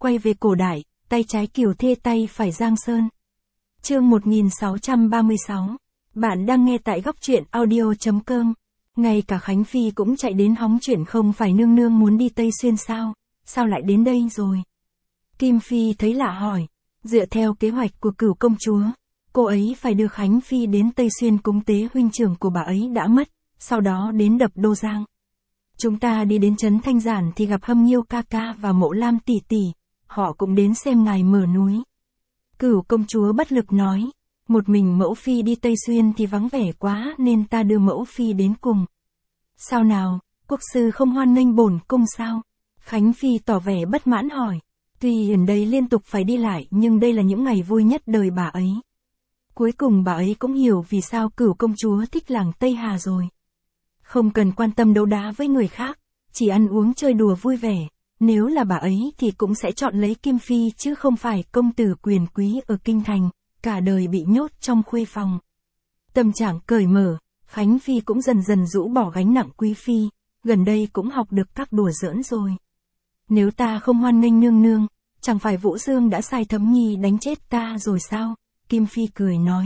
quay về cổ đại, tay trái Kiều Thê tay phải Giang Sơn. Chương 1636. Bạn đang nghe tại góc truyện audio.com. Ngay cả Khánh Phi cũng chạy đến hóng chuyện, không phải nương nương muốn đi Tây Xuyên sao? Sao lại đến đây rồi? Kim Phi thấy lạ hỏi. Dựa theo kế hoạch của Cửu công chúa, cô ấy phải đưa Khánh Phi đến Tây Xuyên cúng tế huynh trưởng của bà ấy đã mất, sau đó đến đập Đô Giang. Chúng ta đi đến trấn Thanh Giản thì gặp Hâm Nhiêu ca ca và Mộ Lam tỷ tỷ, họ cũng đến xem ngài mở núi. Cửu công chúa bất lực nói, một mình mẫu phi đi Tây Xuyên thì vắng vẻ quá nên ta đưa mẫu phi đến cùng. Sao nào, quốc sư không hoan nghênh bổn cung sao? Khánh Phi tỏ vẻ bất mãn hỏi. Tuy gần đây liên tục phải đi lại nhưng đây là những ngày vui nhất đời bà ấy. Cuối cùng bà ấy cũng hiểu vì sao Cửu công chúa thích làng Tây Hà rồi. Không cần quan tâm đấu đá với người khác, chỉ ăn uống chơi đùa vui vẻ. Nếu là bà ấy thì cũng sẽ chọn lấy Kim Phi chứ không phải công tử quyền quý ở Kinh Thành, cả đời bị nhốt trong khuê phòng. Tâm trạng cởi mở, Khánh Phi cũng dần dần rũ bỏ gánh nặng quý phi, gần đây cũng học được các đùa giỡn rồi. Nếu ta không hoan nghênh nương nương, chẳng phải Vũ Dương đã sai Thấm Nhi đánh chết ta rồi sao? Kim Phi cười nói.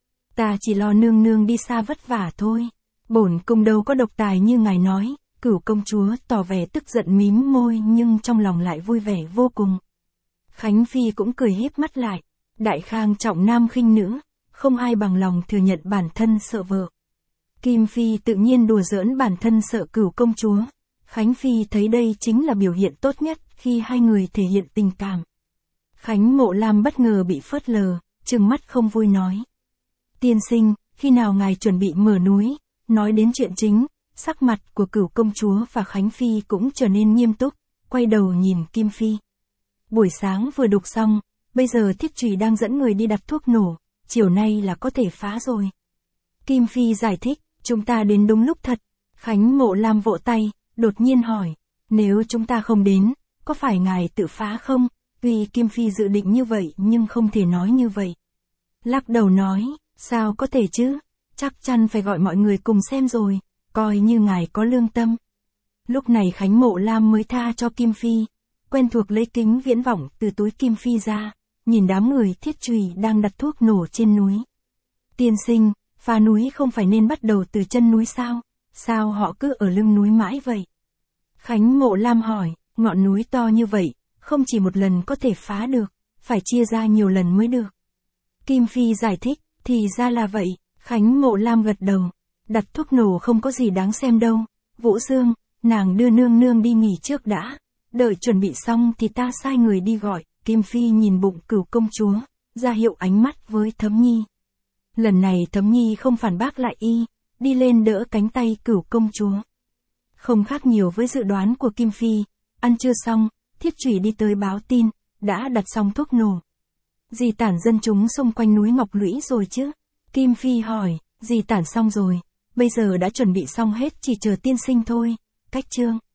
Ta chỉ lo nương nương đi xa vất vả thôi. Bổn cung đâu có độc tài như ngài nói. Cửu công chúa tỏ vẻ tức giận mím môi nhưng trong lòng lại vui vẻ vô cùng. Khánh Phi cũng cười híp mắt lại. Đại Khang trọng nam khinh nữ, không ai bằng lòng thừa nhận bản thân sợ vợ. Kim Phi tự nhiên đùa giỡn bản thân sợ Cửu công chúa. Khánh Phi thấy đây chính là biểu hiện tốt nhất khi hai người thể hiện tình cảm. Khánh Mộ Lam bất ngờ bị phớt lờ, trừng mắt không vui nói. Tiên sinh, khi nào ngài chuẩn bị mở núi? Nói đến chuyện chính, sắc mặt của Cửu công chúa và Khánh Phi cũng trở nên nghiêm túc, quay đầu nhìn Kim Phi. Buổi sáng vừa đục xong, bây giờ Thiết Trùy đang dẫn người đi đặt thuốc nổ, chiều nay là có thể phá rồi. Kim Phi giải thích, chúng ta đến đúng lúc thật. Khánh Mộ Lam vỗ tay, đột nhiên hỏi, nếu chúng ta không đến, có phải ngài tự phá không? Vì Kim Phi dự định như vậy nhưng không thể nói như vậy. Lắc đầu nói, sao có thể chứ? Chắc chắn phải gọi mọi người cùng xem rồi, coi như ngài có lương tâm. Lúc này Khánh Mộ Lam mới tha cho Kim Phi, quen thuộc lấy kính viễn vọng từ túi Kim Phi ra, nhìn đám người Thiết Trùy đang đặt thuốc nổ trên núi. Tiên sinh, phá núi không phải nên bắt đầu từ chân núi sao? Sao họ cứ ở lưng núi mãi vậy? Khánh Mộ Lam hỏi, ngọn núi to như vậy, không chỉ một lần có thể phá được, phải chia ra nhiều lần mới được. Kim Phi giải thích, thì ra là vậy. Khánh Mộ Lam gật đầu, đặt thuốc nổ không có gì đáng xem đâu. Vũ Dương, nàng đưa nương nương đi nghỉ trước đã, đợi chuẩn bị xong thì ta sai người đi gọi. Kim Phi nhìn bụng Cửu công chúa, ra hiệu ánh mắt với Thấm Nhi. Lần này Thấm Nhi không phản bác lại y, đi lên đỡ cánh tay Cửu công chúa. Không khác nhiều với dự đoán của Kim Phi, ăn trưa xong, Thiết Trùy đi tới báo tin, đã đặt xong thuốc nổ. Di tản dân chúng xung quanh núi Ngọc Lũy rồi chứ? Kim Phi hỏi, di tản xong rồi, bây giờ đã chuẩn bị xong hết chỉ chờ tiên sinh thôi. Cách chương